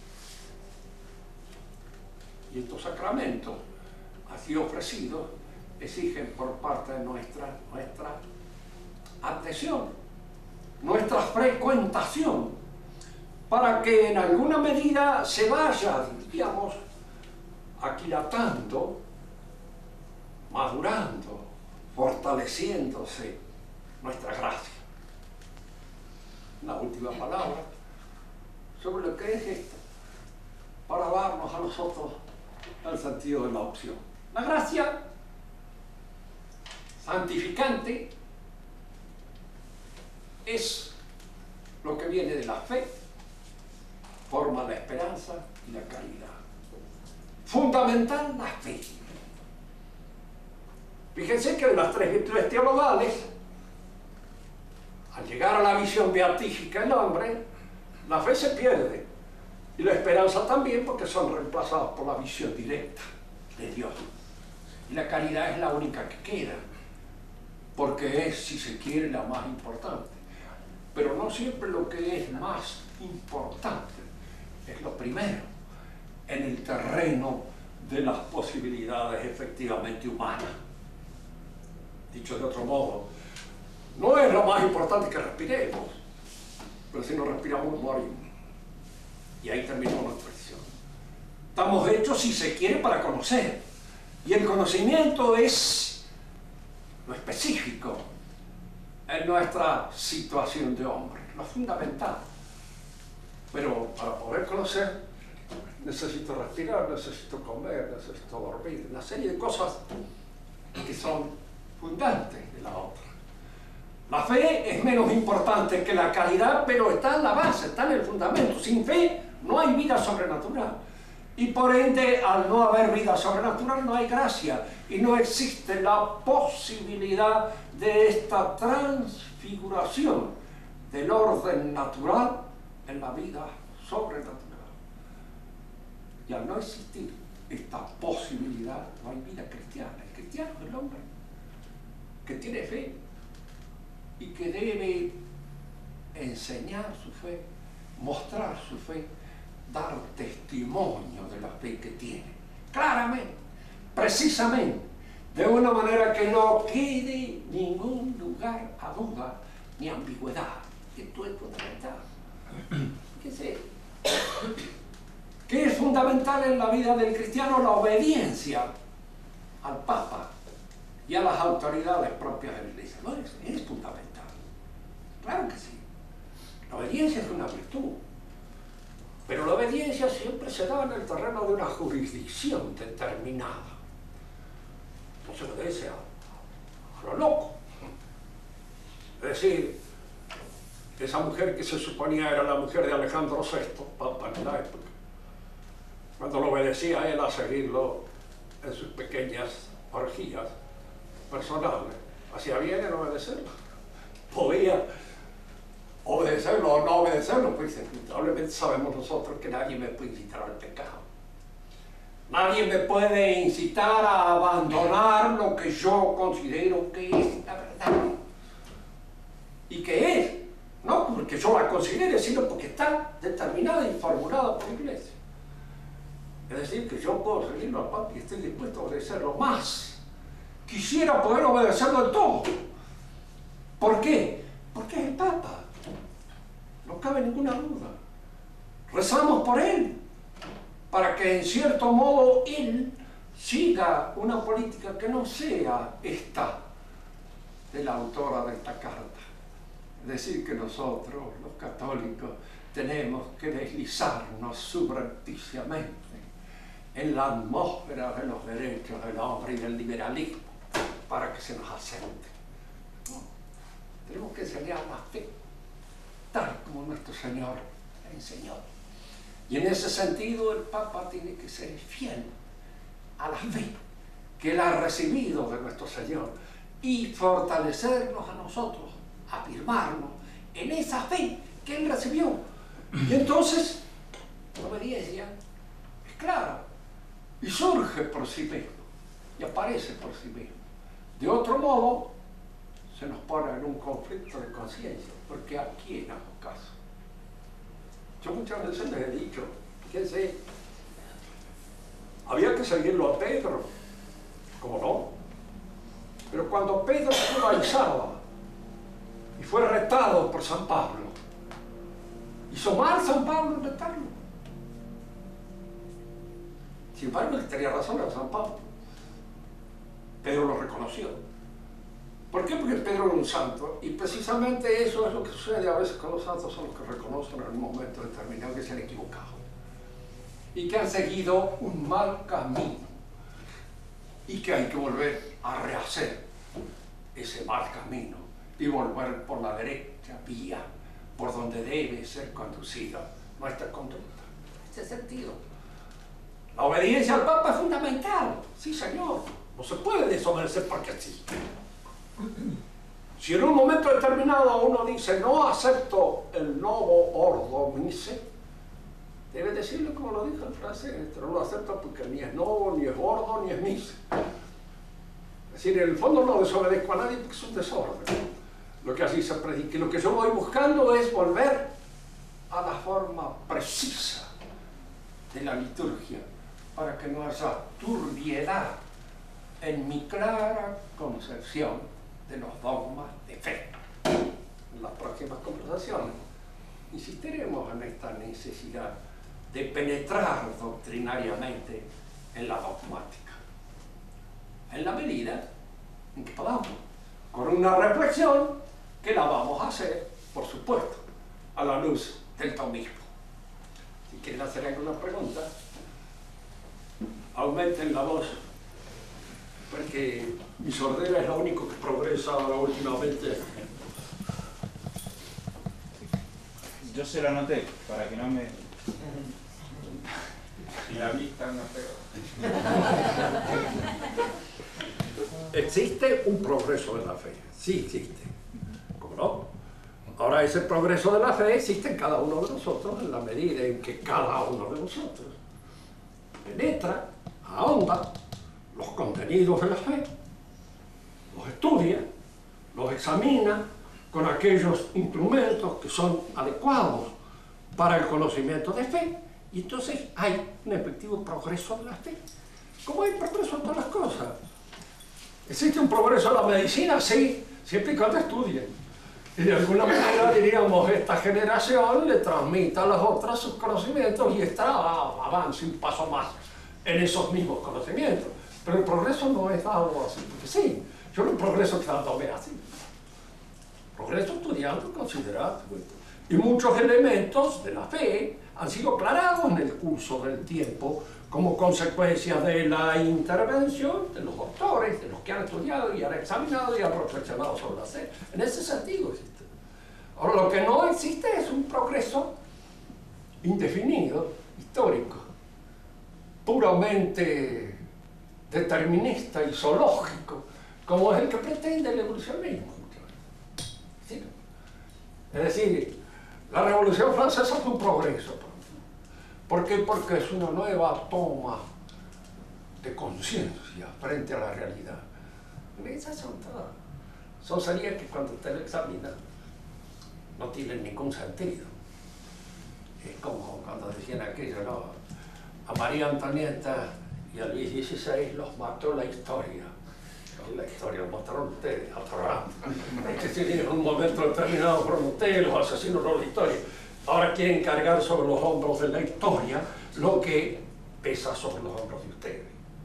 Y estos sacramentos así ofrecidos exigen por parte de nuestra adhesión, nuestra frecuentación, para que en alguna medida se vaya, digamos, aquilatando, madurando, fortaleciéndose nuestra gracia. La última palabra sobre lo que es esto, para darnos a nosotros el sentido de la opción. La gracia santificante es lo que viene de la fe, forma la esperanza y la caridad. Fundamental, la fe. Fíjense que de las tres virtudes teologales, al llegar a la visión beatífica del hombre, la fe se pierde. Y la esperanza también, porque son reemplazadas por la visión directa de Dios. Y la caridad es la única que queda, porque es, si se quiere, la más importante. Pero no siempre lo que es más importante es lo primero en el terreno de las posibilidades efectivamente humanas. Dicho de otro modo, no es lo más importante que respiremos, pero si no respiramos morimos. Y ahí terminó nuestra visión. Estamos hechos, si se quiere, para conocer. Y el conocimiento es lo específico en nuestra situación de hombre, lo fundamental. Pero para poder conocer, necesito respirar, necesito comer, necesito dormir, una serie de cosas que son fundantes de la otra. La fe es menos importante que la caridad, pero está en la base, está en el fundamento. Sin fe no hay vida sobrenatural. Y por ende, al no haber vida sobrenatural, no hay gracia. Y no existe la posibilidad de esta transfiguración del orden natural en la vida sobrenatural. Y al no existir esta posibilidad, no hay vida cristiana. El cristiano es el hombre que tiene fe y que debe enseñar su fe, mostrar su fe, dar testimonio de la fe que tiene, claramente, precisamente, de una manera que no quede ningún lugar a duda ni ambigüedad. Esto es fundamental. ¿Qué es fundamental en la vida del cristiano? La obediencia al Papa y a las autoridades propias de la Iglesia. No es fundamental. Claro que sí. La obediencia es una virtud. Pero la obediencia siempre se da en el terreno de una jurisdicción determinada. No se obedece a lo loco. Es decir, esa mujer que se suponía era la mujer de Alejandro VI, Papa en la época, cuando lo obedecía a él a seguirlo en sus pequeñas orgías personales, hacía bien en obedecerlo. Podía obedecerlo o no obedecerlo, pues indudablemente sabemos nosotros que nadie me puede incitar al pecado. Nadie me puede incitar a abandonar lo que yo considero que es la verdad. Y que es, no porque yo la considere, sino porque está determinada y formulada por la Iglesia. Es decir, que yo puedo seguirlo al Papa y estoy dispuesto a obedecerlo más. Quisiera poder obedecerlo en todo. ¿Por qué? Porque es el Papa. No cabe ninguna duda. Rezamos por él, para que en cierto modo él siga una política que no sea esta de la autora de esta carta. Es decir, que nosotros, los católicos, tenemos que deslizarnos subrepticiamente en la atmósfera de los derechos del hombre y del liberalismo para que se nos acepte. No. Tenemos que enseñar la fe, tal como nuestro Señor la enseñó. Y en ese sentido el Papa tiene que ser fiel a la fe que él ha recibido de nuestro Señor y fortalecernos a nosotros, afirmarnos en esa fe que él recibió. Y entonces la obediencia es clara y surge por sí mismo y aparece por sí mismo. De otro modo se nos pone en un conflicto de conciencia, porque ¿a quién hago caso? Yo muchas veces les he dicho, fíjense, había que seguirlo a Pedro, ¿cómo no? Pero cuando Pedro fue bautizado y fue retado por San Pablo, hizo mal San Pablo en retarlo. Sin embargo, él tenía razón, era San Pablo. Pedro lo reconoció. ¿Por qué? Porque Pedro era un santo, y precisamente eso es lo que sucede a veces con los santos, son los que reconocen en un momento determinado que se han equivocado y que han seguido un mal camino y que hay que volver a rehacer ese mal camino y volver por la derecha vía por donde debe ser conducida nuestra conducta. En este sentido, la obediencia al Papa es fundamental, sí señor, no se puede desobedecer porque sí. Si en un momento determinado uno dice no acepto el novo ordo mise, debe decirlo como lo dijo el francés, no lo acepto porque ni es novo, ni es ordo, ni es mise. Es decir, en el fondo no desobedezco a nadie porque es un desorden lo que así se predica. Lo que yo voy buscando es volver a la forma precisa de la liturgia para que no haya turbiedad en mi clara concepción de los dogmas de fe. En las próximas conversaciones insistiremos en esta necesidad de penetrar doctrinariamente en la dogmática, en la medida en que podamos, con una reflexión que la vamos a hacer, por supuesto, a la luz del tomismo. Si quieren hacer alguna pregunta, aumenten la voz, porque mi sordera es lo único que progresa ahora últimamente. Yo se lo anoté para que no me... Y la vista no pega. Existe un progreso de la fe, sí existe, ¿cómo no? Ahora ese progreso de la fe existe en cada uno de nosotros en la medida en que cada uno de nosotros penetra, ahonda los contenidos de la fe, los estudia, los examina con aquellos instrumentos que son adecuados para el conocimiento de fe, y entonces hay un efectivo progreso de la fe. ¿Cómo hay progreso en todas las cosas? ¿Existe un progreso en la medicina? Sí, siempre y cuando estudien. Y de alguna manera, diríamos, esta generación le transmite a las otras sus conocimientos y esta avance un paso más en esos mismos conocimientos. Pero el progreso no es algo así, porque sí, yo no progreso quedándome así. Progreso estudiando, considerando. Y muchos elementos de la fe han sido aclarados en el curso del tiempo como consecuencia de la intervención de los doctores, de los que han estudiado y han examinado y han reflexionado sobre la fe. En ese sentido existe. Ahora, lo que no existe es un progreso indefinido, histórico, puramente determinista y zoológico, como es el que pretende el evolucionismo. ¿Sí? Es decir, la Revolución Francesa fue un progreso. ¿Por qué? Porque es una nueva toma de conciencia frente a la realidad. Esas son todas. Son salidas que cuando usted lo examina no tienen ningún sentido. Es como cuando decían aquello, ¿no? A María Antonieta y a Luis XVI los mató la historia. La historia lo mataron ustedes, atorrando. Es decir, en un momento determinado fueron ustedes los asesinos de la historia. Ahora quieren cargar sobre los hombros de la historia lo que pesa sobre los hombros de ustedes.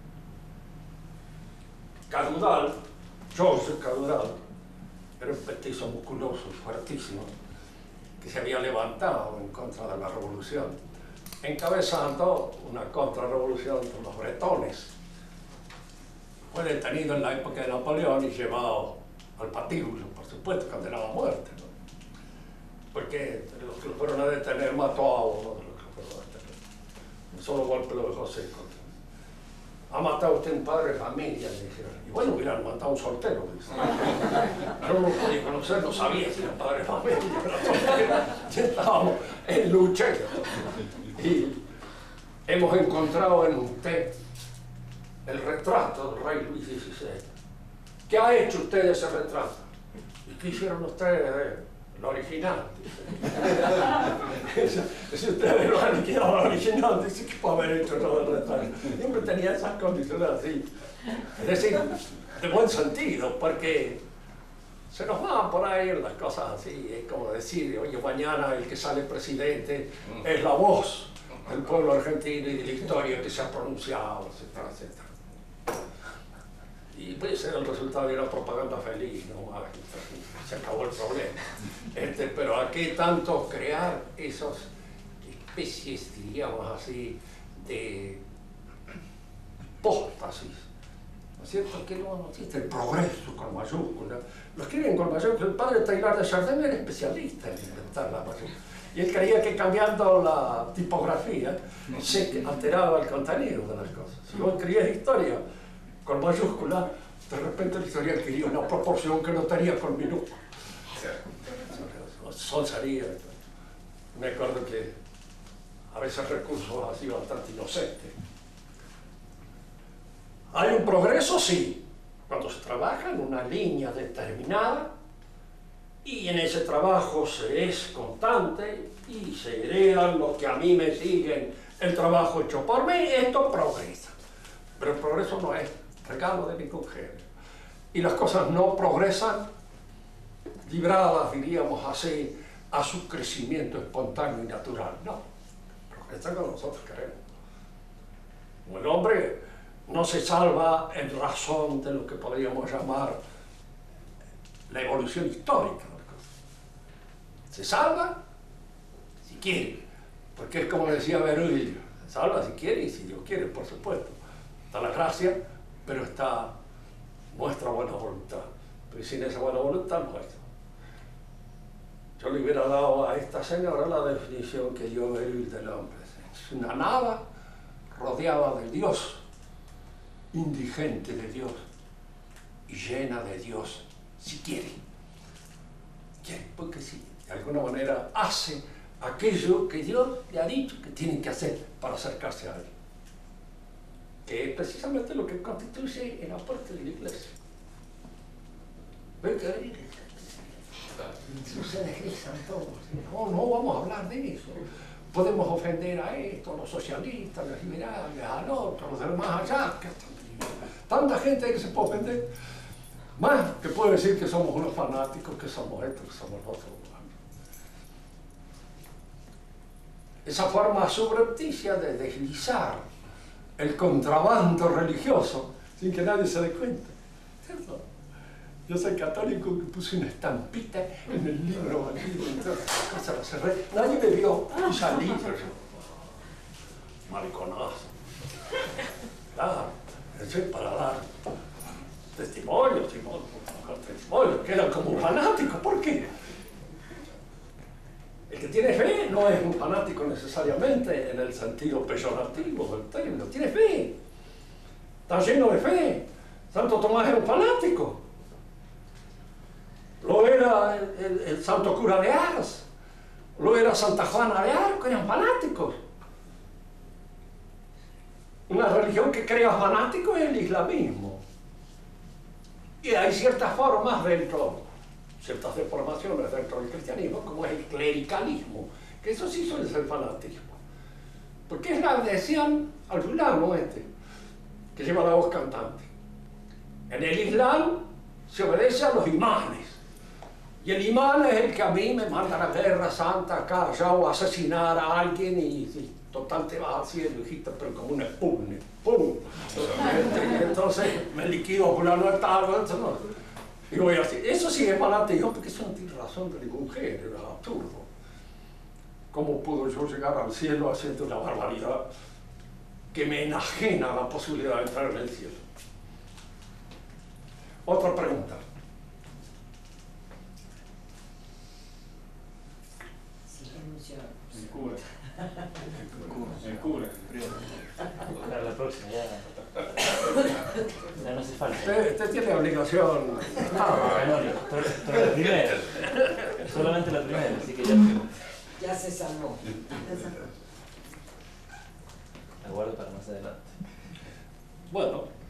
Cadoudal, Georges Cadoudal, era un petizo musculoso, fuertísimo, que se había levantado en contra de la revolución, encabezando una contrarrevolución de los bretones. Fue detenido en la época de Napoleón y llevado al patíbulo, por supuesto, condenado a muerte, ¿no? Porque los que lo fueron a detener mató a uno de los que lo fueron a detener. Un solo golpe lo dejó seco. Ha matado usted un padre de familia, le dijeron. Y bueno, hubieran matado a un soltero, dice. Yo no lo podía conocer, no sabía si era padre de familia, era soltero. Ya estábamos en lucha. Y hemos encontrado en usted el retrato del rey Luis XVI. ¿Qué ha hecho usted de ese retrato? ¿Y qué hicieron ustedes? Lo original. Si ustedes lo han liquidado al original, dice que puede haber hecho todo el retrato. Siempre tenía esas condiciones así. Es decir, de buen sentido, porque se nos van por ahí las cosas así. Es como decir, oye, mañana el que sale presidente es la voz del pueblo argentino y de la historia que se ha pronunciado, etcétera, etcétera. Y puede ser el resultado de una propaganda feliz, ¿no? Se acabó el problema. Pero ¿a qué tanto crear esas especies, diríamos así, de hipóstasis? ¿No es cierto? Que no existe el progreso con mayúsculas. Lo escriben con mayúsculas. El padre Taylor de Chardin era especialista en inventar la mayúscula. Y él creía que cambiando la tipografía se alteraba el contenido de las cosas. Si vos escribías historia con mayúsculas, de repente la historia adquiría una proporción que no tenía con minúsculas. Son salidas. Me acuerdo que a veces recursos así bastante inocentes. ¿Hay un progreso? Sí. Cuando se trabaja en una línea determinada y en ese trabajo se es constante y se heredan los que a mí me siguen el trabajo hecho por mí, esto progresa. Pero el progreso no es regalo de ningún género. Y las cosas no progresan libradas, diríamos así, a su crecimiento espontáneo y natural. No, progresan como nosotros queremos. Como el hombre no se salva en razón de lo que podríamos llamar la evolución histórica. Se salva si quiere, porque es como decía Berulle, se salva si quiere y si Dios quiere, por supuesto. Está la gracia, pero está nuestra buena voluntad. Pero sin esa buena voluntad no es. Yo le hubiera dado a esta señora la definición que dio Berulle del hombre. Es una nada rodeada de Dios, indigente de Dios y llena de Dios si quiere. Quiere, porque sí, de alguna manera hace aquello que Dios le ha dicho que tienen que hacer para acercarse a Él. Que es precisamente lo que constituye el aporte de la Iglesia. ¿Ven que se deslizan todos? No vamos a hablar de eso. Podemos ofender a esto, a los socialistas, a los liberales, al otro, a los demás allá. Tanta gente que se puede ofender. Más que puede decir que somos unos fanáticos, que somos esto, que somos lo otro. Esa forma subrepticia de deslizar el contrabando religioso sin que nadie se dé cuenta. ¿Cierto? Yo soy católico que puse una estampita en el libro, la cerré. Nadie me vio y salí. Mariconazo. Claro, eso es para dar testimonios, quedan como un fanático. ¿Por qué? El que tiene fe no es un fanático necesariamente en el sentido peyorativo del término, tiene fe, está lleno de fe. Santo Tomás era un fanático, lo era el santo cura de Ars, lo era Santa Juana de Arco, eran fanáticos. Una religión que crea fanáticos es el islamismo. Y hay ciertas formas dentro, ciertas deformaciones dentro del cristianismo, como es el clericalismo, que eso sí suele ser fanatismo. Porque es la adhesión al fulano que lleva la voz cantante. En el Islam se obedece a los imanes. Y el imán es el que a mí me manda a la guerra santa acá, allá, o a asesinar a alguien y total te vas al cielo, hijita, pero como una espumne. ¡Pum! Y entonces me liquido fulano de tal, no. Y voy así. Eso sí es fanatismo, porque eso no tiene razón de ningún género, es absurdo. ¿Cómo puedo yo llegar al cielo haciendo una barbaridad que me enajena la posibilidad de entrar en el cielo? Otra pregunta. El cura. El cura. Para la próxima, ya no hace falta. Usted tiene obligación. La primera. Solamente la primera, así que ya. Ya se salvó. La guardo para más adelante. Bueno.